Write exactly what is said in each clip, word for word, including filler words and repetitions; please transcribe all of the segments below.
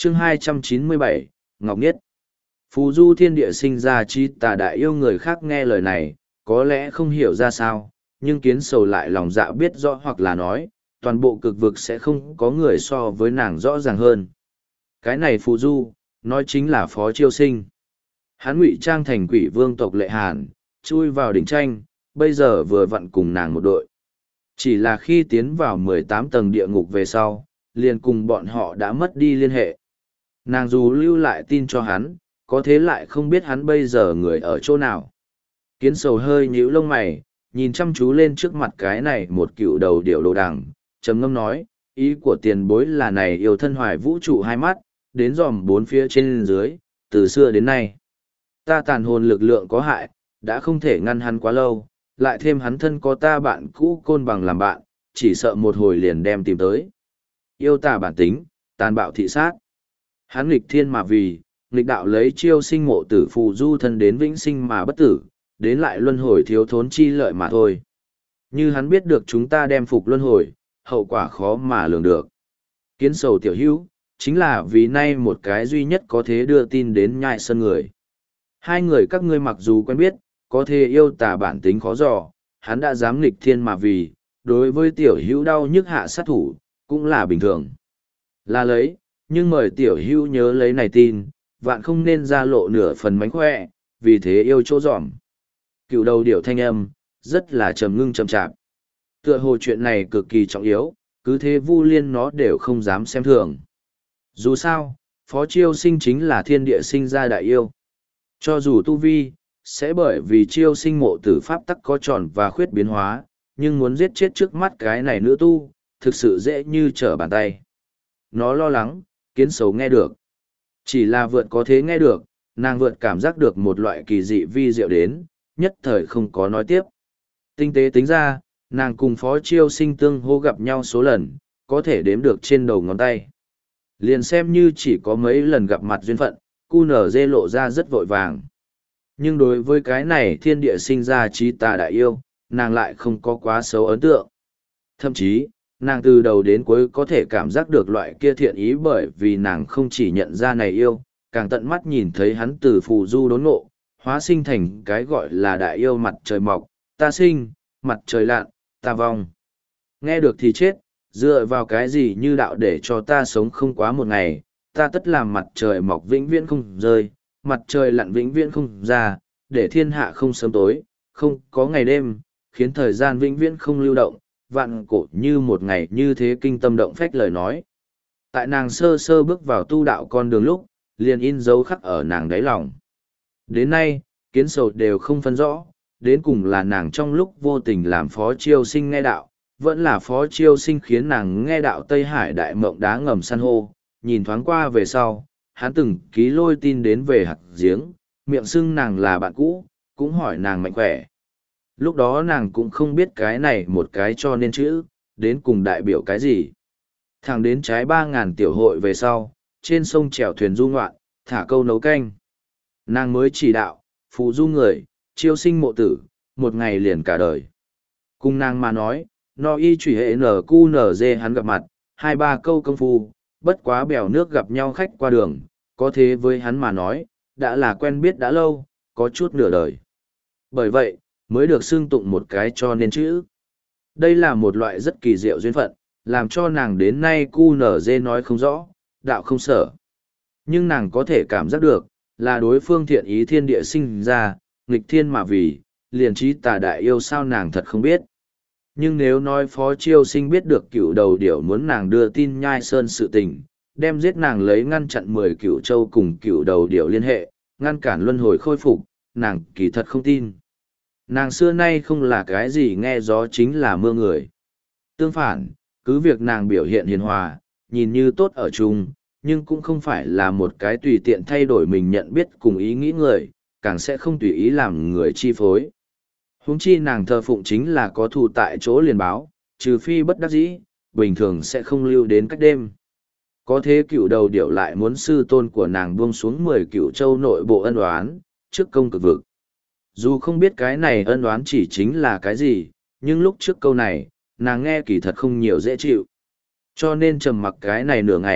chương hai trăm chín mươi bảy, Ngọc Niết. Phù du thiên địa sinh ra chi tà đại yêu, người khác nghe lời này, có lẽ không hiểu ra sao, nhưng kiến sầu lại lòng dạ biết rõ, hoặc là nói, toàn bộ cực vực sẽ không có người so với nàng rõ ràng hơn. Cái này phù du, nói chính là Phó Chiêu Sinh. Hắn ngụy trang thành quỷ vương tộc Lệ Hàn, chui vào đỉnh tranh, bây giờ vừa vặn cùng nàng một đội. Chỉ là khi tiến vào mười tám tầng địa ngục về sau, liền cùng bọn họ đã mất đi liên hệ. Nàng dù lưu lại tin cho hắn, có thế lại không biết hắn bây giờ người ở chỗ nào. Kiến sầu hơi nhíu lông mày, nhìn chăm chú lên trước mặt cái này một cựu đầu điểu đồ đằng, trầm ngâm nói, ý của tiền bối là này yêu thân hoài vũ trụ hai mắt, đến dòm bốn phía trên dưới, từ xưa đến nay. Ta tàn hồn lực lượng có hại, đã không thể ngăn hắn quá lâu, lại thêm hắn thân có ta bạn cũ côn bằng làm bạn, chỉ sợ một hồi liền đem tìm tới. Yêu tà bản tính, tàn bạo thị sát. Hắn nghịch thiên mà vì, nghịch đạo lấy chiêu sinh mộ tử phù du thân đến vĩnh sinh mà bất tử, đến lại luân hồi thiếu thốn chi lợi mà thôi. Như hắn biết được chúng ta đem phục luân hồi, hậu quả khó mà lường được. Kiến sầu tiểu hữu, chính là vì nay một cái duy nhất có thể đưa tin đến nhai sân người. Hai người các ngươi mặc dù quen biết, có thể yêu tà bản tính khó dò, hắn đã dám nghịch thiên mà vì, đối với tiểu hữu đau nhức hạ sát thủ, cũng là bình thường. Là lấy, nhưng mời tiểu hữu nhớ lấy này tin, vạn không nên ra lộ nửa phần mánh khỏe, vì thế yêu chỗ dòm. Cựu đầu điểu thanh âm, rất là trầm ngưng trầm chạp. Tựa hồ chuyện này cực kỳ trọng yếu, cứ thế Vu Liên nó đều không dám xem thường. Dù sao, Phó Chiêu Sinh chính là thiên địa sinh ra đại yêu. Cho dù tu vi, sẽ bởi vì chiêu sinh mộ tử pháp tắc có tròn và khuyết biến hóa, nhưng muốn giết chết trước mắt cái này nữ tu, thực sự dễ như trở bàn tay. Nó lo lắng, kiến sầu nghe được. Chỉ là vượt có thế nghe được, nàng vượt cảm giác được một loại kỳ dị vi diệu đến, nhất thời không có nói tiếp. Tinh tế tính ra, nàng cùng Phó Chiêu Sinh tương hô gặp nhau số lần, có thể đếm được trên đầu ngón tay. Liền xem như chỉ có mấy lần gặp mặt duyên phận, cu nở dê lộ ra rất vội vàng. Nhưng đối với cái này thiên địa sinh ra trí tà đại yêu, nàng lại không có quá xấu ấn tượng. Thậm chí, nàng từ đầu đến cuối có thể cảm giác được loại kia thiện ý, bởi vì nàng không chỉ nhận ra này yêu, càng tận mắt nhìn thấy hắn từ phù du đốn ngộ, hóa sinh thành cái gọi là đại yêu mặt trời mọc, ta sinh, mặt trời lặn, ta vong. Nghe được thì chết, dựa vào cái gì như đạo để cho ta sống không quá một ngày, ta tất làm mặt trời mọc vĩnh viễn không rơi, mặt trời lặn vĩnh viễn không ra, để thiên hạ không sớm tối, không có ngày đêm, khiến thời gian vĩnh viễn không lưu động, vạn cổ như một ngày như thế kinh tâm động phách lời nói. Tại nàng sơ sơ bước vào tu đạo con đường lúc, liền in dấu khắc ở nàng đáy lòng. Đến nay, kiến sầu đều không phân rõ, đến cùng là nàng trong lúc vô tình làm Phó Chiêu Sinh nghe đạo, vẫn là Phó Chiêu Sinh khiến nàng nghe đạo Tây Hải đại mộng đá ngầm san hô, nhìn thoáng qua về sau, hắn từng ký lôi tin đến về hạt giếng, miệng xưng nàng là bạn cũ, cũng hỏi nàng mạnh khỏe. Lúc đó nàng cũng không biết cái này một cái cho nên chữ, đến cùng đại biểu cái gì. Thẳng đến trái ba ngàn tiểu hội về sau, trên sông chèo thuyền du ngoạn, thả câu nấu canh. Nàng mới chỉ đạo, phụ du người, chiêu sinh mộ tử, một ngày liền cả đời. Cùng nàng mà nói, no y trùy hệ nở cu nở dê hắn gặp mặt, hai ba câu công phu, bất quá bèo nước gặp nhau khách qua đường, có thế với hắn mà nói, đã là quen biết đã lâu, có chút nửa đời. Bởi vậy, mới được xưng tụng một cái cho nên chữ. Đây là một loại rất kỳ diệu duyên phận, làm cho nàng đến nay cu nở dê nói không rõ, đạo không sở. Nhưng nàng có thể cảm giác được, là đối phương thiện ý thiên địa sinh ra, nghịch thiên mà vì, liền trí tà đại yêu sao nàng thật không biết. Nhưng nếu nói Phó Chiêu Sinh biết được cựu đầu điểu muốn nàng đưa tin nhai sơn sự tình, đem giết nàng lấy ngăn chặn mười cựu châu cùng cựu đầu điểu liên hệ, ngăn cản luân hồi khôi phục, nàng kỳ thật không tin. Nàng xưa nay không là cái gì nghe gió chính là mưa người. Tương phản, cứ việc nàng biểu hiện hiền hòa, nhìn như tốt ở chung, nhưng cũng không phải là một cái tùy tiện thay đổi mình nhận biết cùng ý nghĩ người, càng sẽ không tùy ý làm người chi phối. Huống chi nàng thờ phụng chính là có thù tại chỗ liền báo, trừ phi bất đắc dĩ, bình thường sẽ không lưu đến cách đêm. Có thế cựu đầu điểu lại muốn sư tôn của nàng buông xuống mười cựu châu nội bộ ân oán, trước công cực vực. Dù không biết cái này ân oán chỉ chính là cái gì, nhưng lúc trước câu này, nàng nghe kỳ thật không nhiều dễ chịu. Cho nên trầm mặc cái này nửa ngày,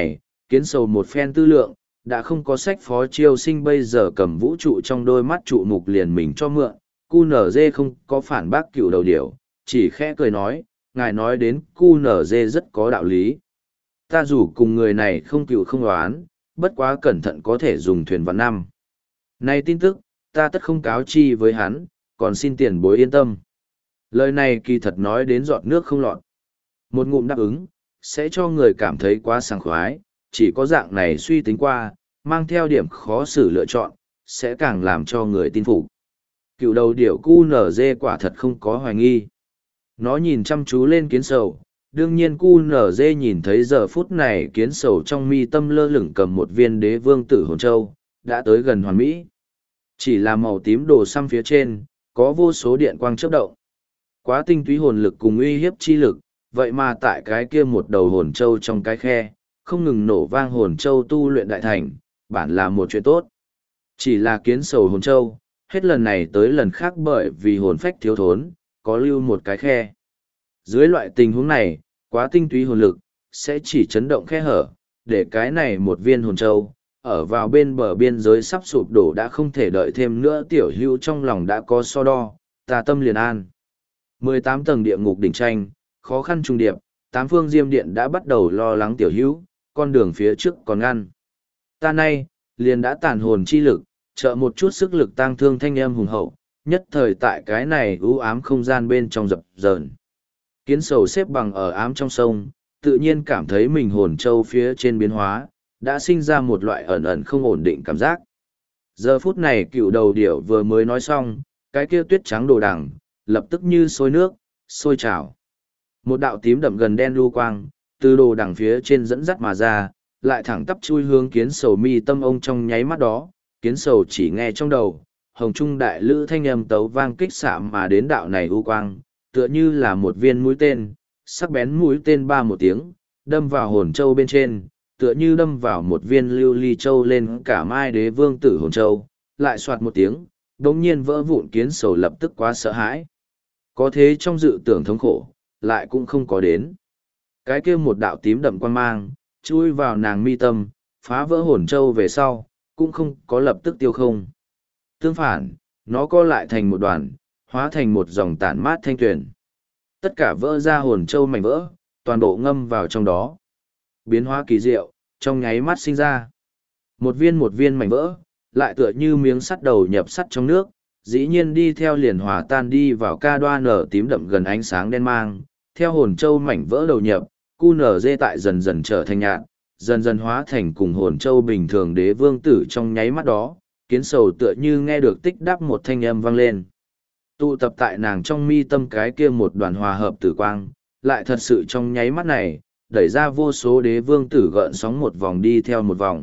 kiến sầu một phen tư lượng, đã không có sách phó chiêu sinh bây giờ cầm vũ trụ trong đôi mắt trụ mục liền mình cho mượn, cu nở dê không có phản bác cựu đầu điểu, chỉ khẽ cười nói, ngài nói đến cu nở dê rất có đạo lý. Ta dù cùng người này không cựu không đoán, bất quá cẩn thận có thể dùng thuyền vạn năm. Này tin tức, ta tất không cáo chi với hắn, còn xin tiền bối yên tâm. Lời này kỳ thật nói đến giọt nước không lọt. Một ngụm đáp ứng, sẽ cho người cảm thấy quá sảng khoái, chỉ có dạng này suy tính qua, mang theo điểm khó xử lựa chọn, sẽ càng làm cho người tin phục. Cựu đầu điểu cu nở dê quả thật không có hoài nghi. Nó nhìn chăm chú lên kiến sầu, đương nhiên cu nở dê nhìn thấy giờ phút này kiến sầu trong mi tâm lơ lửng cầm một viên đế vương tử hồn châu, đã tới gần hoàn mỹ. Chỉ là màu tím đồ xăm phía trên, có vô số điện quang chớp động. Quá tinh túy hồn lực cùng uy hiếp chi lực, vậy mà tại cái kia một đầu hồn châu trong cái khe, không ngừng nổ vang hồn châu tu luyện đại thành, bản là một chuyện tốt. Chỉ là kiến sầu hồn châu, hết lần này tới lần khác bởi vì hồn phách thiếu thốn, có lưu một cái khe. Dưới loại tình huống này, quá tinh túy hồn lực, sẽ chỉ chấn động khe hở, để cái này một viên hồn châu, ở vào bên bờ biên giới sắp sụp đổ đã không thể đợi thêm nữa tiểu hữu trong lòng đã có so đo, tà tâm liền an. mười tám tầng địa ngục đỉnh tranh, khó khăn trung điệp, tám phương diêm điện đã bắt đầu lo lắng tiểu hữu, con đường phía trước còn ngăn. Ta nay, liền đã tàn hồn chi lực, trợ một chút sức lực tăng thương thanh em hùng hậu, nhất thời tại cái này u ám không gian bên trong dập dờn. Kiến sầu xếp bằng ở ám trong sông, tự nhiên cảm thấy mình hồn châu phía trên biến hóa, đã sinh ra một loại ẩn ẩn không ổn định cảm giác. Giờ phút này cựu đầu điểu vừa mới nói xong, cái kia tuyết trắng đồ đằng, lập tức như sôi nước, sôi trào. Một đạo tím đậm gần đen lưu quang, từ đồ đằng phía trên dẫn dắt mà ra, lại thẳng tắp chui hướng kiến sầu mi tâm ông trong nháy mắt đó, kiến sầu chỉ nghe trong đầu, hồng trung đại lữ thanh âm tấu vang kích xạ mà đến đạo này u quang, tựa như là một viên mũi tên, sắc bén mũi tên ba một tiếng, đâm vào hồn châu bên trên, tựa như đâm vào một viên lưu ly châu lên cả mai đế vương tử hồn châu, lại soạt một tiếng, đống nhiên vỡ vụn kiến sầu lập tức quá sợ hãi. Có thế trong dự tưởng thống khổ, lại cũng không có đến. Cái kia một đạo tím đậm quan mang, chui vào nàng mi tâm, phá vỡ hồn châu về sau, cũng không có lập tức tiêu không. Tương phản, nó co lại thành một đoàn, hóa thành một dòng tản mát thanh tuyển. Tất cả vỡ ra hồn châu mảnh vỡ, toàn bộ ngâm vào trong đó. Biến hóa kỳ diệu, trong nháy mắt sinh ra. Một viên một viên mảnh vỡ, lại tựa như miếng sắt đầu nhập sắt trong nước, dĩ nhiên đi theo liền hòa tan đi vào ca đoa nở tím đậm gần ánh sáng đen mang, theo hồn châu mảnh vỡ đầu nhập, cu nở dê tại dần dần trở thành nhạt, dần dần hóa thành cùng hồn châu bình thường đế vương tử trong nháy mắt đó, kiến sầu tựa như nghe được tích đáp một thanh âm vang lên. Tụ tập tại nàng trong mi tâm cái kia một đoàn hòa hợp tử quang, lại thật sự trong nháy mắt này, đẩy ra vô số đế vương tử gợn sóng một vòng đi theo một vòng.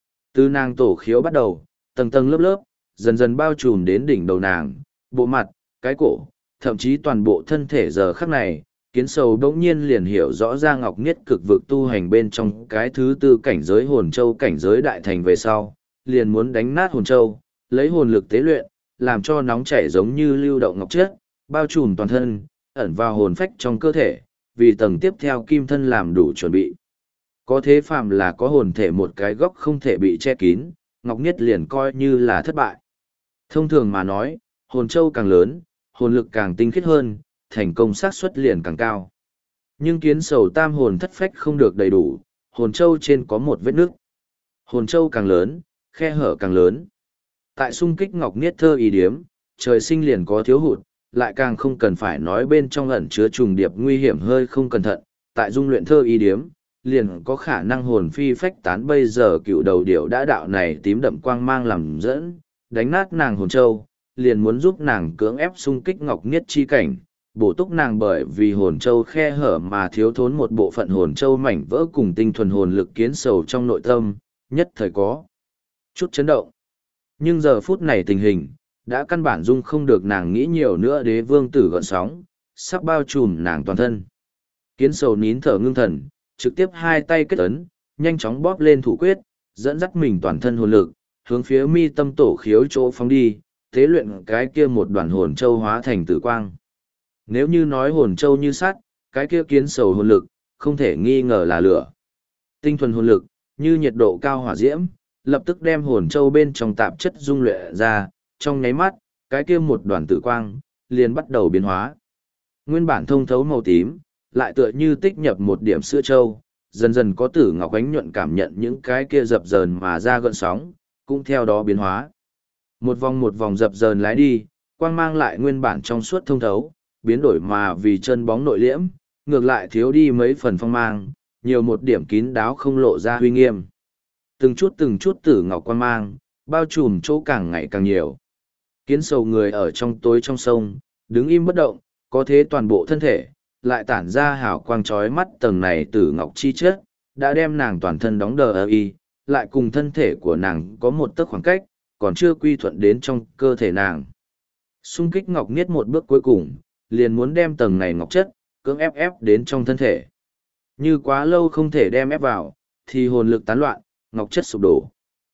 Từ nàng tổ khiếu bắt đầu, tầng tầng lớp lớp, dần dần bao trùm đến đỉnh đầu nàng, bộ mặt, cái cổ, thậm chí toàn bộ thân thể giờ khắc này, kiến sầu đống nhiên liền hiểu rõ ra ngọc niết cực vực tu hành bên trong cái thứ tư cảnh giới hồn châu cảnh giới đại thành về sau, liền muốn đánh nát hồn châu, lấy hồn lực tế luyện, làm cho nóng chảy giống như lưu động ngọc chất, bao trùm toàn thân, ẩn vào hồn phách trong cơ thể, vì tầng tiếp theo kim thân làm đủ chuẩn bị. Có thế phàm là có hồn thể một cái góc không thể bị che kín, ngọc niết liền coi như là thất bại. Thông thường mà nói, hồn châu càng lớn, hồn lực càng tinh khiết hơn, thành công xác suất liền càng cao. Nhưng kiến sầu tam hồn thất phách không được đầy đủ, hồn châu trên có một vết nước. Hồn châu càng lớn, khe hở càng lớn. Tại xung kích ngọc niết thơ ý điếm, trời sinh liền có thiếu hụt, lại càng không cần phải nói bên trong ẩn chứa trùng điệp nguy hiểm hơi không cẩn thận. Tại dung luyện thơ ý điếm, liền có khả năng hồn phi phách tán. Bây giờ cựu đầu điểu đã đạo này tím đậm quang mang làm dẫn, đánh nát nàng hồn châu, liền muốn giúp nàng cưỡng ép xung kích ngọc niết chi cảnh, bổ túc nàng bởi vì hồn châu khe hở mà thiếu thốn một bộ phận hồn châu mảnh vỡ cùng tinh thuần hồn lực kiến sầu trong nội tâm, nhất thời có chút chấn động. Nhưng giờ phút này tình hình, đã căn bản dung không được nàng nghĩ nhiều nữa đế vương tử gợn sóng, sắp bao trùm nàng toàn thân. Kiến sầu nín thở ngưng thần, trực tiếp hai tay kết ấn, nhanh chóng bóp lên thủ quyết, dẫn dắt mình toàn thân hồn lực, hướng phía mi tâm tổ khiếu chỗ phóng đi, tế luyện cái kia một đoàn hồn châu hóa thành tử quang. Nếu như nói hồn châu như sắt, cái kia kiến sầu hồn lực, không thể nghi ngờ là lửa. Tinh thuần hồn lực, như nhiệt độ cao hỏa diễm, lập tức đem hồn châu bên trong tạp chất dung luyện ra, trong nháy mắt, cái kia một đoàn tử quang, liền bắt đầu biến hóa. Nguyên bản thông thấu màu tím, lại tựa như tích nhập một điểm sữa châu, dần dần có tử ngọc ánh nhuận cảm nhận những cái kia dập dờn mà ra gợn sóng, cũng theo đó biến hóa. Một vòng một vòng dập dờn lái đi, quang mang lại nguyên bản trong suốt thông thấu, biến đổi mà vì chân bóng nội liễm, ngược lại thiếu đi mấy phần phong mang, nhiều một điểm kín đáo không lộ ra huy nghiêm. Từng chút từng chút tử ngọc quang mang, bao trùm chỗ càng ngày càng nhiều. Kiến sầu người ở trong tối trong sông, đứng im bất động, có thế toàn bộ thân thể, lại tản ra hào quang chói mắt tầng này tử ngọc chi chất, đã đem nàng toàn thân đóng đờ ở y, lại cùng thân thể của nàng có một tấc khoảng cách, còn chưa quy thuận đến trong cơ thể nàng. Xung kích ngọc niết một bước cuối cùng, liền muốn đem tầng này ngọc chất, cưỡng ép ép đến trong thân thể. Như quá lâu không thể đem ép vào, thì hồn lực tán loạn, ngọc chất sụp đổ.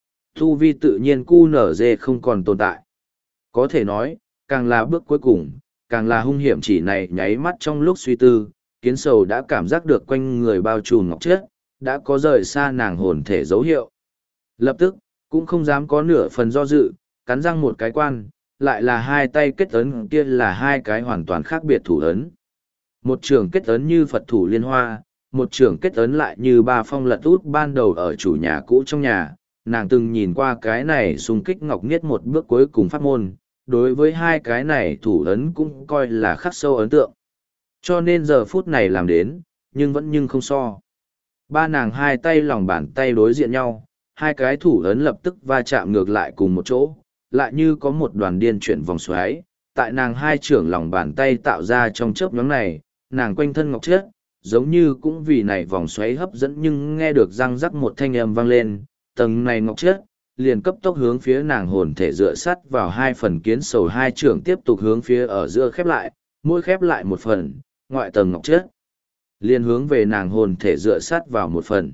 Tu vi tự nhiên cu nở dê không còn tồn tại. Có thể nói, càng là bước cuối cùng, càng là hung hiểm chỉ này nháy mắt trong lúc suy tư, kiến sầu đã cảm giác được quanh người bao trùm ngọc chất, đã có rời xa nàng hồn thể dấu hiệu. Lập tức, cũng không dám có nửa phần do dự, cắn răng một cái quan, lại là hai tay kết ấn kia là hai cái hoàn toàn khác biệt thủ ấn. Một trường kết ấn như Phật thủ liên hoa, một trường kết ấn lại như ba phong lật út ban đầu ở chủ nhà cũ trong nhà, nàng từng nhìn qua cái này xung kích ngọc niết một bước cuối cùng pháp môn, đối với hai cái này thủ ấn cũng coi là khắc sâu ấn tượng. Cho nên giờ phút này làm đến, nhưng vẫn nhưng không so. Ba nàng hai tay lòng bàn tay đối diện nhau, hai cái thủ ấn lập tức va chạm ngược lại cùng một chỗ, lại như có một đoàn điên chuyển vòng xoáy, tại nàng hai trưởng lòng bàn tay tạo ra trong chớp nhoáng này, nàng quanh thân ngọc chất, giống như cũng vì này vòng xoáy hấp dẫn nhưng nghe được răng rắc một thanh âm vang lên, tầng này ngọc chất, liền cấp tốc hướng phía nàng hồn thể dựa sắt vào hai phần kiến sầu hai trưởng tiếp tục hướng phía ở giữa khép lại, mỗi khép lại một phần, ngoại tầng ngọc chất, liền hướng về nàng hồn thể dựa sắt vào một phần.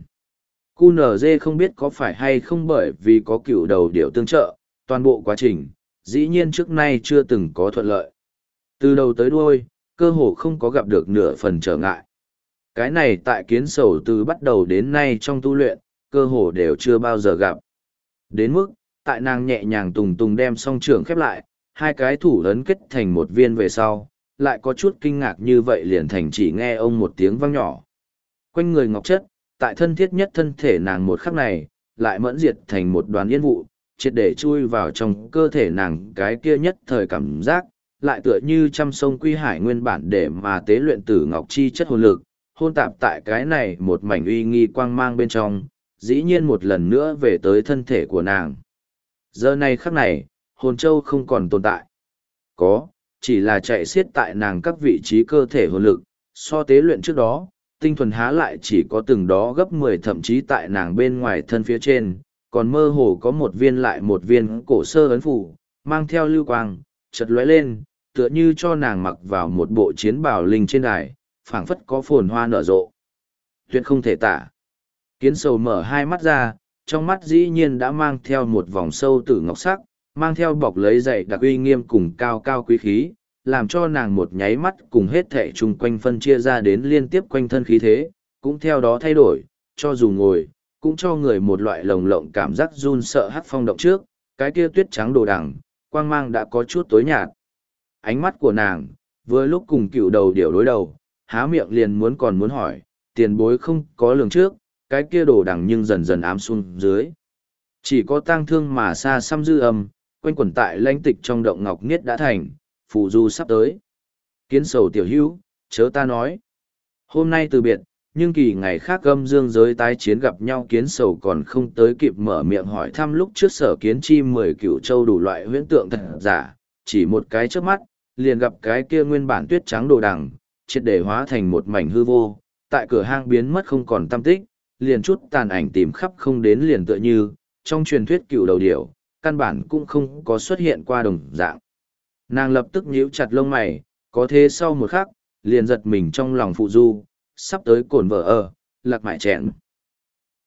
cu nờ dê không biết có phải hay không bởi vì có cựu đầu điểu tương trợ, toàn bộ quá trình, dĩ nhiên trước nay chưa từng có thuận lợi. Từ đầu tới đuôi, cơ hồ không có gặp được nửa phần trở ngại. Cái này tại kiến sầu từ bắt đầu đến nay trong tu luyện, cơ hồ đều chưa bao giờ gặp. Đến mức, tại nàng nhẹ nhàng tùng tùng đem song trường khép lại, hai cái thủ ấn kết thành một viên về sau, lại có chút kinh ngạc như vậy liền thành chỉ nghe ông một tiếng vang nhỏ. Quanh người ngọc chất, tại thân thiết nhất thân thể nàng một khắc này, lại mẫn diệt thành một đoàn yên vụ, triệt để chui vào trong cơ thể nàng cái kia nhất thời cảm giác, lại tựa như trăm sông quy hải nguyên bản để mà tế luyện tử ngọc chi chất hồn lực, hôn tạp tại cái này một mảnh uy nghi quang mang bên trong, dĩ nhiên một lần nữa về tới thân thể của nàng. Giờ này khắc này, hồn châu không còn tồn tại. Có, chỉ là chạy xiết tại nàng các vị trí cơ thể hồn lực, so tế luyện trước đó, tinh thuần há lại chỉ có từng đó gấp mười thậm chí tại nàng bên ngoài thân phía trên, còn mơ hồ có một viên lại một viên cổ sơ ấn phủ, mang theo lưu quang, chật lóe lên, tựa như cho nàng mặc vào một bộ chiến bào linh trên đài, phảng phất có phồn hoa nở rộ. Tuyệt không thể tả. Kiến sầu mở hai mắt ra, trong mắt dĩ nhiên đã mang theo một vòng sâu tử ngọc sắc, mang theo bọc lấy dày đặc uy nghiêm cùng cao cao quý khí, làm cho nàng một nháy mắt cùng hết thệ chung quanh phân chia ra đến liên tiếp quanh thân khí thế, cũng theo đó thay đổi, cho dù ngồi, cũng cho người một loại lồng lộng cảm giác run sợ hắt phong động trước, cái kia tuyết trắng đồ đằng, quang mang đã có chút tối nhạt. Ánh mắt của nàng, vừa lúc cùng cựu đầu điểu đối đầu, há miệng liền muốn còn muốn hỏi, tiền bối không có lường trước, cái kia đồ đằng nhưng dần dần ám xuống dưới. Chỉ có tang thương mà xa xăm dư âm, quanh quẩn tại lãnh tịch trong động ngọc niết đã thành, phù du sắp tới. Kiến sầu tiểu hữu, chớ ta nói. Hôm nay từ biệt, nhưng kỳ ngày khác âm dương giới tái chiến gặp nhau kiến sầu còn không tới kịp mở miệng hỏi thăm lúc trước sở kiến chi mười cửu châu đủ loại huyễn tượng thật giả, chỉ một cái trước mắt, liền gặp cái kia nguyên bản tuyết trắng đồ đằng, triệt để hóa thành một mảnh hư vô, tại cửa hang biến mất không còn tâm tích, liền chút tàn ảnh tìm khắp không đến liền tựa như, trong truyền thuyết cựu đầu điểu, căn bản cũng không có xuất hiện qua đồng dạng. Nàng lập tức nhíu chặt lông mày, có thế sau một khắc, liền giật mình trong lòng phụ du, sắp tới cồn vợ ở, lạc mại chẹn.